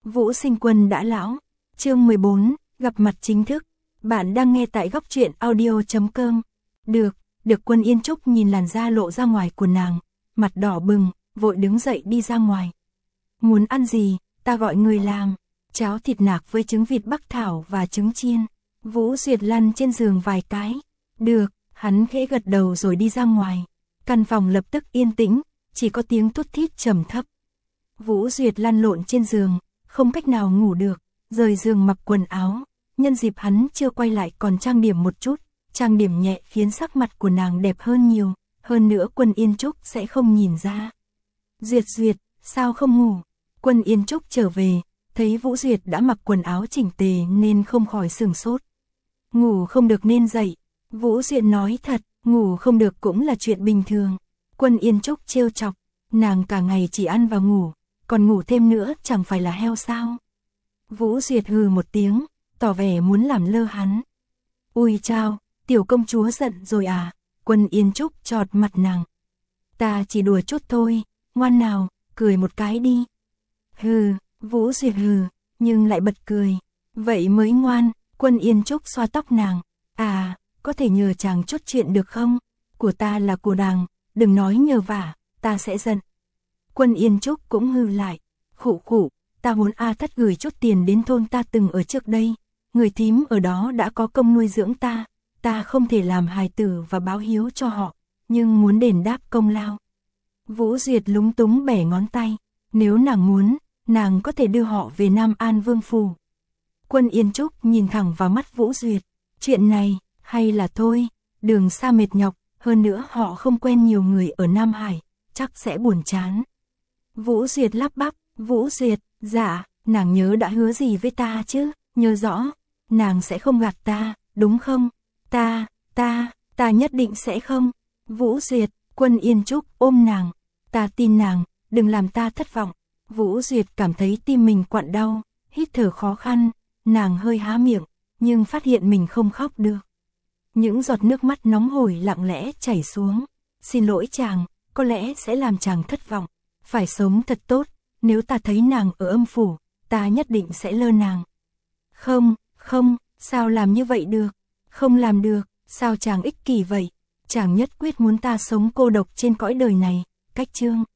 Vũ Sinh Quân đã lão. Chương 14, gặp mặt chính thức. Bạn đang nghe tại góc truyện audio.com. Được Quân Yên Trúc nhìn làn da lộ ra ngoài của nàng, mặt đỏ bừng, vội đứng dậy đi ra ngoài. Muốn ăn gì, ta gọi người làm. Cháo thịt nạc với trứng vịt bắc thảo và trứng chiên. Vũ Duyệt lăn trên giường vài cái. Được, hắn khẽ gật đầu rồi đi ra ngoài. Căn phòng lập tức yên tĩnh, chỉ có tiếng thút thít trầm thấp. Vũ Duyệt lăn lộn trên giường, không cách nào ngủ được, rời giường mặc quần áo. Nhân dịp hắn chưa quay lại còn trang điểm một chút, trang điểm nhẹ khiến sắc mặt của nàng đẹp hơn nhiều, hơn nữa Quân Yên Trúc sẽ không nhìn ra. Duyệt, sao không ngủ? Quân Yên Trúc trở về, thấy Vũ Duyệt đã mặc quần áo chỉnh tề nên không khỏi sửng sốt. Ngủ không được nên dậy. Vũ Duyệt nói thật, ngủ không được cũng là chuyện bình thường. Quân Yên Trúc trêu chọc, nàng cả ngày chỉ ăn và ngủ, còn ngủ thêm nữa chẳng phải là heo sao? Vũ Duyệt hừ một tiếng, tỏ vẻ muốn làm lơ hắn. Ui chao, tiểu công chúa giận rồi à? Quân Yên Trúc chọt mặt nàng. Ta chỉ đùa chút thôi, ngoan nào, cười một cái đi. Hừ, Vũ Duyệt hừ, nhưng lại bật cười. Vậy mới ngoan. Quân Yên Trúc xoa tóc nàng. À, có thể nhờ chàng chút chuyện được không? Của ta là của nàng, đừng nói nhờ vả, ta sẽ giận. Quân Yên Trúc cũng hừ lại. Khụ, ta muốn A Thất gửi chút tiền đến thôn ta từng ở trước đây. Người thím ở đó đã có công nuôi dưỡng ta không thể làm hài tử và báo hiếu cho họ, nhưng muốn đền đáp công lao. Vũ Duyệt lúng túng bẻ ngón tay. Nếu nàng muốn, nàng có thể đưa họ về Nam An Vương Phủ. Quân Yên Trúc nhìn thẳng vào mắt Vũ Duyệt. Chuyện này, hay là thôi, đường xa mệt nhọc, hơn nữa họ không quen nhiều người ở Nam Hải, chắc sẽ buồn chán. Vũ Duyệt lắp bắp. Vũ Duyệt, dạ, nàng nhớ đã hứa gì với ta chứ? Nhớ rõ, nàng sẽ không gạt ta, đúng không? Ta nhất định sẽ không. Vũ Duyệt, Quân Yên Trúc ôm nàng. Ta tin nàng, đừng làm ta thất vọng. Vũ Duyệt cảm thấy tim mình quặn đau, hít thở khó khăn, nàng hơi há miệng, nhưng phát hiện mình không khóc được. Những giọt nước mắt nóng hổi lặng lẽ chảy xuống. Xin lỗi chàng, có lẽ sẽ làm chàng thất vọng. Phải sống thật tốt, nếu ta thấy nàng ở âm phủ, ta nhất định sẽ lơ nàng. Không, sao làm như vậy được? Không làm được, sao chàng ích kỷ vậy? Chàng nhất quyết muốn ta sống cô độc trên cõi đời này, cách chương.